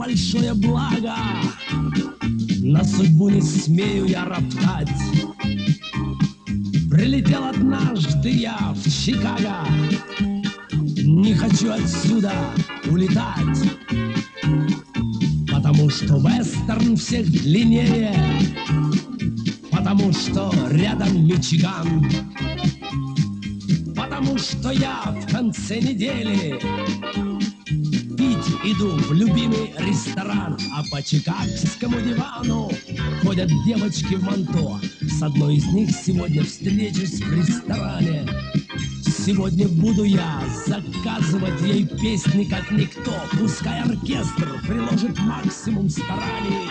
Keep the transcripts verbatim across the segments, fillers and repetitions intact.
большое благо. На судьбу не смею я роптать. Прилетел однажды я в Чикаго. Не хочу отсюда улетать, потому что вестерн всех длиннее, потому что рядом Мичиган, потому что я в конце недели пить иду в любимый ресторан, а по чикагскому дивану ходят девочки в манто. С одной из них сегодня встречусь в ресторане. Сегодня буду я заказывать ей песни как никто. Пускай оркестр приложит максимум стараний.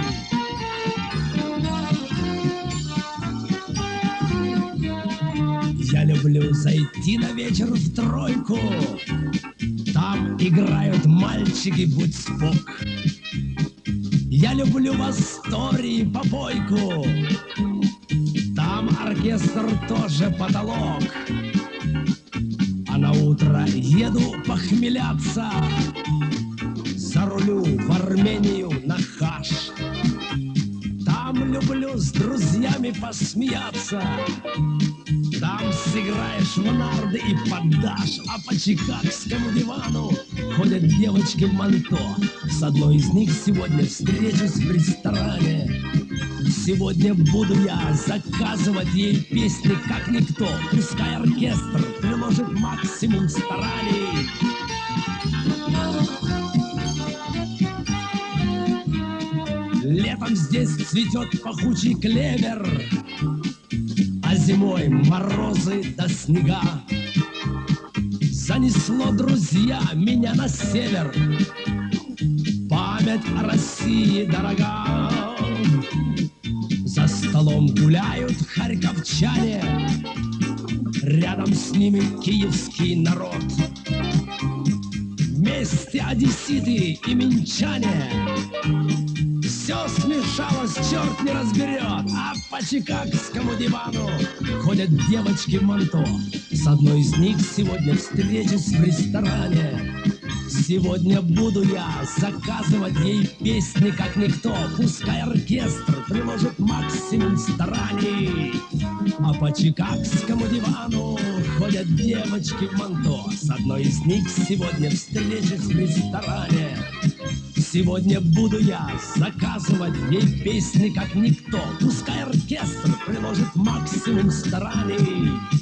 Я люблю зайти на вечер в тройку. Там играют мальчики, будь спок. Я люблю в Астории попойку. Там оркестр тоже потолок. А на утро еду похмеляться. Зарулю в Армению на хаш. Там люблю с друзьями посмеяться. Там сыграешь в нарды и поддашь. А по чикагскому дивану ходят девочки в манто. С одной из них сегодня встречусь в ресторане. Сегодня буду я заказывать ей песни как никто. Пускай оркестр приложит максимум стараний. Летом здесь цветет пахучий клевер, а зимой морозы до снега. Занесло, друзья, меня на север. Память о России дорога. За столом гуляют харьковчане, рядом с ними киевский народ. Вместе одесситы и минчане. Все смешалось, черт не разберет. А по чикагскому дивану ходят девочки в манто. С одной из них сегодня встречусь в ресторане. Сегодня буду я заказывать ей песни как никто. Пускай оркестр приложит максимум стараний. А по чикагскому дивану ходят девочки в манто. С одной из них сегодня встречусь в ресторане. Сегодня буду я заказывать ей песни как никто. Пускай оркестр приложит максимум стараний.